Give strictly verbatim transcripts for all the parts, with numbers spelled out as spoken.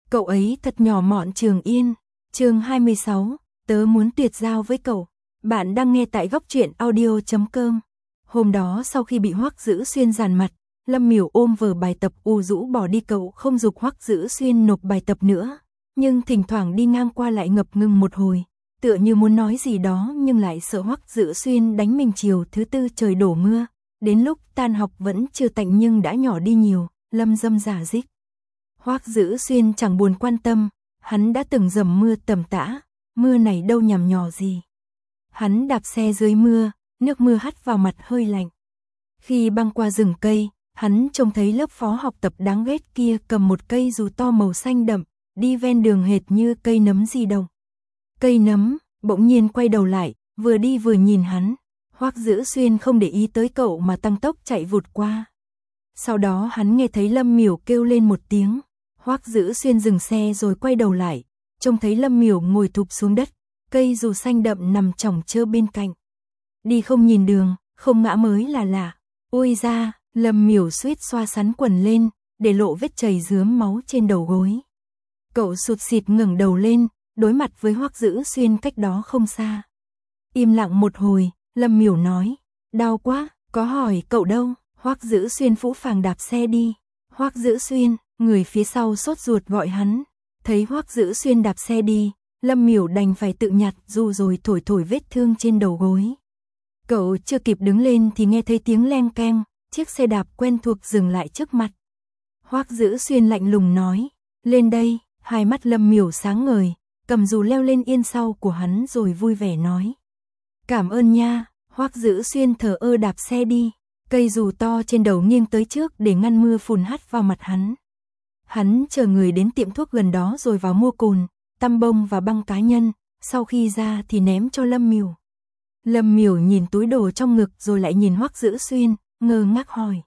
Cậu ấy thật nhỏ mọn. Trường Yên, chương hai mươi sáu, tớ muốn tuyệt giao với cậu. Bạn đang nghe tại góc truyện audio chấm com. Hôm đó sau khi bị Hoắc Dữ Xuyên giàn mặt, Lâm Miểu ôm vở bài tập u rũ bỏ đi. Cậu không giục Hoắc Dữ Xuyên nộp bài tập nữa, nhưng thỉnh thoảng đi ngang qua lại ngập ngừng một hồi, tựa như muốn nói gì đó nhưng lại sợ Hoắc Dữ Xuyên đánh mình. Chiều thứ tư trời đổ mưa, đến lúc tan học vẫn chưa tạnh nhưng đã nhỏ đi nhiều, Lâm râm rả rích. Hoắc Dữ Xuyên chẳng buồn quan tâm, hắn đã từng dầm mưa tầm tã, mưa này đâu nhằm nhò gì. Hắn đạp xe dưới mưa, nước mưa hắt vào mặt hơi lạnh. Khi băng qua rừng cây, hắn trông thấy lớp phó học tập đáng ghét kia cầm một cây dù to màu xanh đậm, đi ven đường hệt như cây nấm di động. Cây nấm, bỗng nhiên quay đầu lại, vừa đi vừa nhìn hắn. Hoắc Dữ Xuyên không để ý tới cậu mà tăng tốc chạy vụt qua. Sau đó hắn nghe thấy Lâm Miểu kêu lên một tiếng. Hoắc Dữ Xuyên dừng xe rồi quay đầu lại, trông thấy Lâm Miểu ngồi thụp xuống đất, cây dù xanh đậm nằm chỏng chơ bên cạnh. Đi không nhìn đường, không ngã mới là lạ. Ôi da, Lâm Miểu suýt xoa sắn quần lên, để lộ vết chảy rướm máu trên đầu gối. Cậu sụt sịt ngẩng đầu lên, đối mặt với Hoắc Dữ Xuyên cách đó không xa. Im lặng một hồi, Lâm Miểu nói, đau quá, có hỏi cậu đâu. Hoắc Dữ Xuyên phũ phàng đạp xe đi. Hoắc Dữ Xuyên, người phía sau sốt ruột gọi hắn. Thấy Hoắc Dữ Xuyên đạp xe đi, Lâm Miểu đành phải tự nhặt dù rồi thổi thổi vết thương trên đầu gối. Cậu chưa kịp đứng lên thì nghe thấy tiếng leng keng, chiếc xe đạp quen thuộc dừng lại trước mặt. Hoắc Dữ Xuyên lạnh lùng nói, lên đây. Hai mắt Lâm Miểu sáng ngời, cầm dù leo lên yên sau của hắn rồi vui vẻ nói, cảm ơn nha. Hoắc Dữ Xuyên thờ ơ đạp xe đi, cây dù to trên đầu nghiêng tới trước để ngăn mưa phùn hắt vào mặt hắn. Hắn chờ người đến tiệm thuốc gần đó rồi vào mua cồn, tăm bông và băng cá nhân, sau khi ra thì ném cho Lâm Miểu. Lâm Miểu nhìn túi đồ trong ngực rồi lại nhìn Hoắc Dữ Xuyên, ngơ ngác hỏi,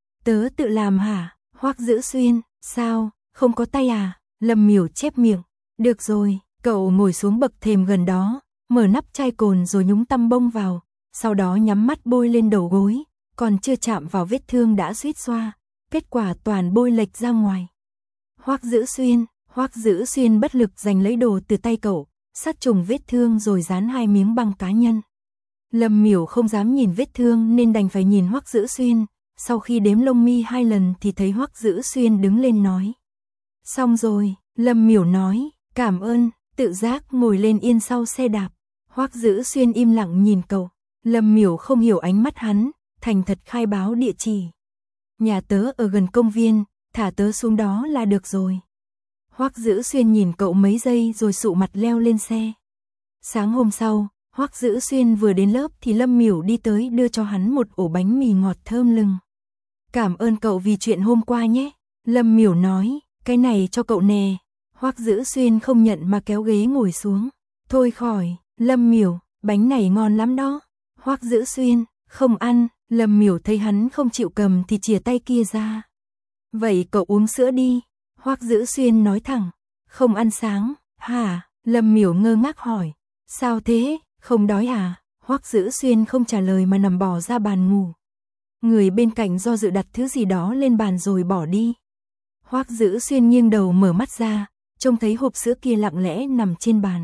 tớ tự làm hả? Hoắc Dữ Xuyên, sao, không có tay à? Lâm Miểu chép miệng, được rồi. Cậu ngồi xuống bậc thềm gần đó, mở nắp chai cồn rồi nhúng tăm bông vào, sau đó nhắm mắt bôi lên đầu gối, còn chưa chạm vào vết thương đã suýt xoa, kết quả toàn bôi lệch ra ngoài. Hoắc Dữ Xuyên, Hoắc Dữ Xuyên bất lực giành lấy đồ từ tay cậu, sát trùng vết thương rồi dán hai miếng băng cá nhân. Lâm Miểu không dám nhìn vết thương nên đành phải nhìn Hoắc Dữ Xuyên, sau khi đếm lông mi hai lần thì thấy Hoắc Dữ Xuyên đứng lên nói, xong rồi. Lâm Miểu nói, cảm ơn, tự giác ngồi lên yên sau xe đạp. Hoắc Dữ Xuyên im lặng nhìn cậu. Lâm Miểu không hiểu ánh mắt hắn, thành thật khai báo địa chỉ. Nhà tớ ở gần công viên, thả tớ xuống đó là được rồi. Hoắc Dữ Xuyên nhìn cậu mấy giây rồi sụ mặt leo lên xe. Sáng hôm sau, Hoắc Dữ Xuyên vừa đến lớp thì Lâm Miểu đi tới đưa cho hắn một ổ bánh mì ngọt thơm lừng. Cảm ơn cậu vì chuyện hôm qua nhé. Lâm Miểu nói, cái này cho cậu nè. Hoắc Dữ Xuyên không nhận mà kéo ghế ngồi xuống. Thôi khỏi. Lâm Miểu, bánh này ngon lắm đó. Hoắc Dữ Xuyên, không ăn. Lâm Miểu thấy hắn không chịu cầm thì chìa tay kia ra. Vậy cậu uống sữa đi. Hoắc Dữ Xuyên nói thẳng. Không ăn sáng, hả? Lâm Miểu ngơ ngác hỏi. Sao thế, không đói à? Hoắc Dữ Xuyên không trả lời mà nằm bò ra bàn ngủ. Người bên cạnh do dự đặt thứ gì đó lên bàn rồi bỏ đi. Hoắc Dữ Xuyên nghiêng đầu mở mắt ra, trông thấy hộp sữa kia lặng lẽ nằm trên bàn.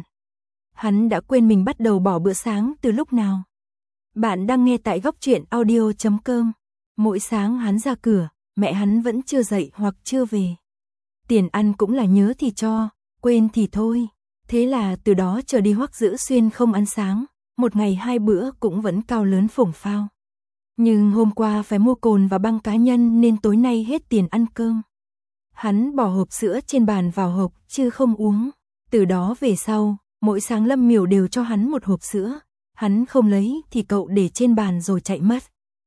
Hắn đã quên mình bắt đầu bỏ bữa sáng từ lúc nào. Bạn đang nghe tại góc truyện audio chấm com. Mỗi sáng hắn ra cửa, mẹ hắn vẫn chưa dậy hoặc chưa về. Tiền ăn cũng là nhớ thì cho, quên thì thôi. Thế là từ đó trở đi Hoắc Dữ Xuyên không ăn sáng, một ngày hai bữa cũng vẫn cao lớn phổng phao. Nhưng hôm qua phải mua cồn và băng cá nhân nên tối nay hết tiền ăn cơm. Hắn bỏ hộp sữa trên bàn vào hộp chứ không uống. Từ đó về sau, mỗi sáng Lâm Miểu đều cho hắn một hộp sữa. Hắn không lấy thì cậu để trên bàn rồi chạy mất.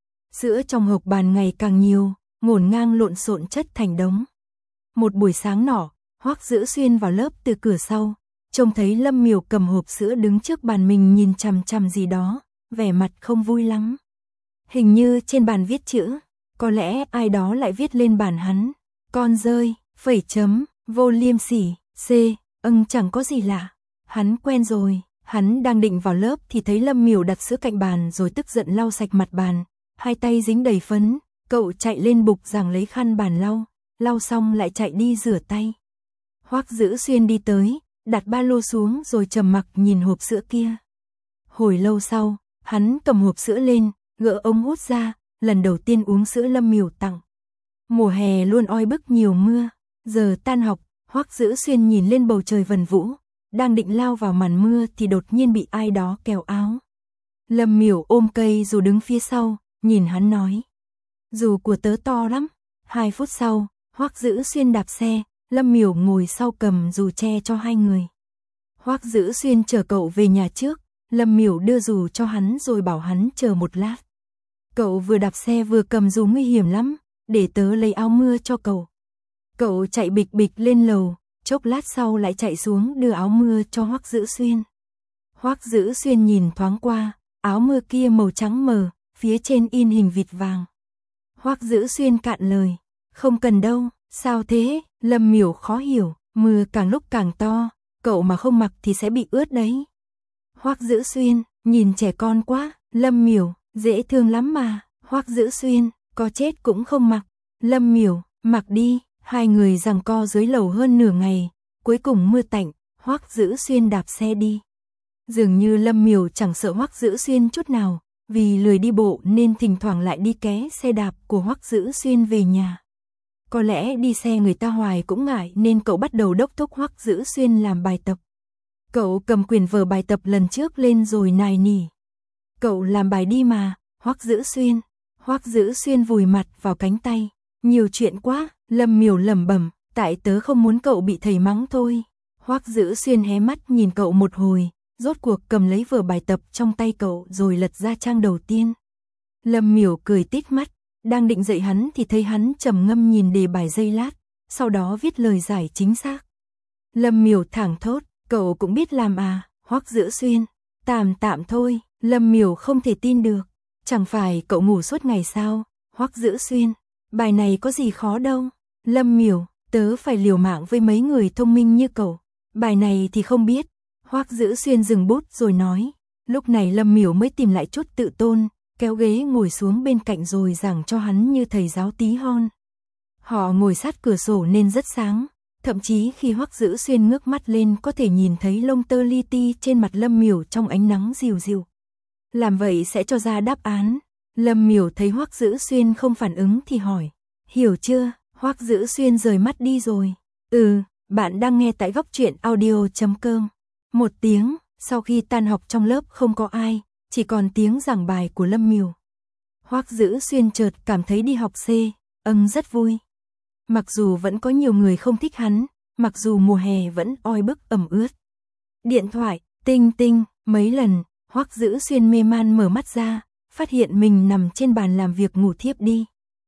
Sữa trong hộp bàn ngày càng nhiều, ngổn ngang lộn xộn chất thành đống. Một buổi sáng nọ, Hoắc Dữ Xuyên vào lớp từ cửa sau, trông thấy Lâm Miểu cầm hộp sữa đứng trước bàn mình nhìn chằm chằm gì đó, vẻ mặt không vui lắm. Hình như trên bàn viết chữ, có lẽ ai đó lại viết lên bàn hắn. Con rơi, phẩy chấm, vô liêm sỉ, c, âng chẳng có gì lạ. Hắn quen rồi, hắn đang định vào lớp thì thấy Lâm Miểu đặt sữa cạnh bàn rồi tức giận lau sạch mặt bàn, hai tay dính đầy phấn, cậu chạy lên bục giảng lấy khăn bàn lau, lau xong lại chạy đi rửa tay. Hoắc Dữ Xuyên đi tới, đặt ba lô xuống rồi trầm mặc nhìn hộp sữa kia. Hồi lâu sau, hắn cầm hộp sữa lên, gỡ ống hút ra, lần đầu tiên uống sữa Lâm Miểu tặng. Mùa hè luôn oi bức nhiều mưa, giờ tan học, Hoắc Dữ Xuyên nhìn lên bầu trời vần vũ, đang định lao vào màn mưa thì đột nhiên bị ai đó kéo áo. Lâm Miểu ôm cây dù đứng phía sau, nhìn hắn nói. Dù của tớ to lắm. Hai phút sau, Hoắc Dữ Xuyên đạp xe, Lâm Miểu ngồi sau cầm dù che cho hai người. Hoắc Dữ Xuyên chở cậu về nhà trước, Lâm Miểu đưa dù cho hắn rồi bảo hắn chờ một lát. Cậu vừa đạp xe vừa cầm dù nguy hiểm lắm, để tớ lấy áo mưa cho cậu. Cậu chạy bịch bịch lên lầu, chốc lát sau lại chạy xuống đưa áo mưa cho Hoắc Dữ Xuyên. Hoắc Dữ Xuyên nhìn thoáng qua, áo mưa kia màu trắng mờ, phía trên in hình vịt vàng. Hoắc Dữ Xuyên cạn lời, không cần đâu, sao thế? Lâm Miểu khó hiểu, mưa càng lúc càng to, cậu mà không mặc thì sẽ bị ướt đấy. Hoắc Dữ Xuyên, nhìn trẻ con quá. Lâm Miểu, dễ thương lắm mà. Hoắc Dữ Xuyên, có chết cũng không mặc. Lâm Miểu, mặc đi. Hai người giằng co dưới lầu hơn nửa ngày, cuối cùng mưa tạnh, Hoắc Dữ Xuyên đạp xe đi. Dường như Lâm Miểu chẳng sợ Hoắc Dữ Xuyên chút nào, vì lười đi bộ nên thỉnh thoảng lại đi ké xe đạp của Hoắc Dữ Xuyên về nhà. Có lẽ đi xe người ta hoài cũng ngại nên cậu bắt đầu đốc thúc Hoắc Dữ Xuyên làm bài tập. Cậu cầm quyển vở bài tập lần trước lên rồi nài nỉ. Cậu làm bài đi mà, Hoắc Dữ Xuyên. Hoắc Dữ Xuyên vùi mặt vào cánh tay. Nhiều chuyện quá, Lâm Miểu lẩm bẩm, tại tớ không muốn cậu bị thầy mắng thôi. Hoắc Dữ Xuyên hé mắt nhìn cậu một hồi, rốt cuộc cầm lấy vở bài tập trong tay cậu rồi lật ra trang đầu tiên. Lâm Miểu cười tít mắt, đang định dạy hắn thì thấy hắn trầm ngâm nhìn đề bài giây lát, sau đó viết lời giải chính xác. Lâm Miểu thảng thốt, cậu cũng biết làm à? Hoắc Dữ Xuyên, tạm tạm thôi. Lâm Miểu không thể tin được, chẳng phải cậu ngủ suốt ngày sao? Hoắc Dữ Xuyên, bài này có gì khó đâu. Lâm Miểu, tớ phải liều mạng với mấy người thông minh như cậu. Bài này thì không biết. Hoắc Dữ Xuyên dừng bút rồi nói. Lúc này Lâm Miểu mới tìm lại chút tự tôn, kéo ghế ngồi xuống bên cạnh rồi giảng cho hắn như thầy giáo tí hon. Họ ngồi sát cửa sổ nên rất sáng, thậm chí khi Hoắc Dữ Xuyên ngước mắt lên có thể nhìn thấy lông tơ li ti trên mặt Lâm Miểu trong ánh nắng dịu dịu. Làm vậy sẽ cho ra đáp án. Lâm Miểu thấy Hoắc Dữ Xuyên không phản ứng thì hỏi, hiểu chưa? Hoắc Dữ Xuyên rời mắt đi rồi. Ừ, bạn đang nghe tại góc truyện audio chấm com. Một tiếng, sau khi tan học trong lớp không có ai, chỉ còn tiếng giảng bài của Lâm Miểu. Hoắc Dữ Xuyên chợt cảm thấy đi học C, âng rất vui. Mặc dù vẫn có nhiều người không thích hắn, mặc dù mùa hè vẫn oi bức ẩm ướt. Điện thoại, tinh tinh, mấy lần, Hoắc Dữ Xuyên mê man mở mắt ra, phát hiện mình nằm trên bàn làm việc ngủ thiếp đi.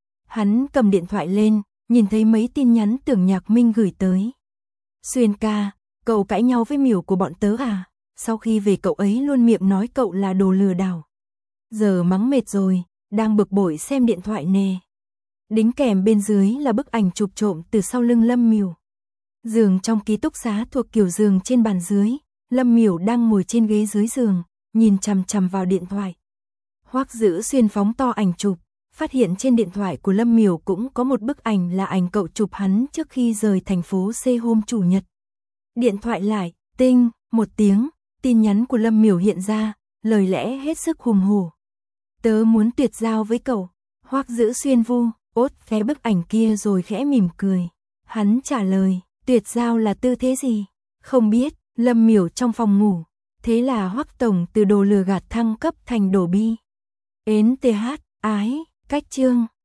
Hắn cầm điện thoại lên, nhìn thấy mấy tin nhắn Tưởng Nhạc Minh gửi tới. Xuyên ca, cậu cãi nhau với Miểu của bọn tớ à? Sau khi về cậu ấy luôn miệng nói cậu là đồ lừa đảo. Giờ mắng mệt rồi, đang bực bội xem điện thoại nè. Đính kèm bên dưới là bức ảnh chụp trộm từ sau lưng Lâm Miểu. Giường trong ký túc xá thuộc kiểu giường trên bàn dưới, Lâm Miểu đang ngồi trên ghế dưới giường, nhìn chằm chằm vào điện thoại. Hoắc Dữ Xuyên phóng to ảnh chụp, phát hiện trên điện thoại của Lâm Miểu cũng có một bức ảnh là ảnh cậu chụp hắn trước khi rời thành phố C hôm chủ nhật. Điện thoại lại, tinh, một tiếng, tin nhắn của Lâm Miểu hiện ra, lời lẽ hết sức hùng hổ. Tớ muốn tuyệt giao với cậu. Hoắc Dữ Xuyên vu, ốt vé bức ảnh kia rồi khẽ mỉm cười. Hắn trả lời, tuyệt giao là tư thế gì? Không biết. Lâm Miểu trong phòng ngủ. Thế là Hoắc tổng từ đồ lừa gạt thăng cấp thành đồ bi. Ến th, ái, cách chương.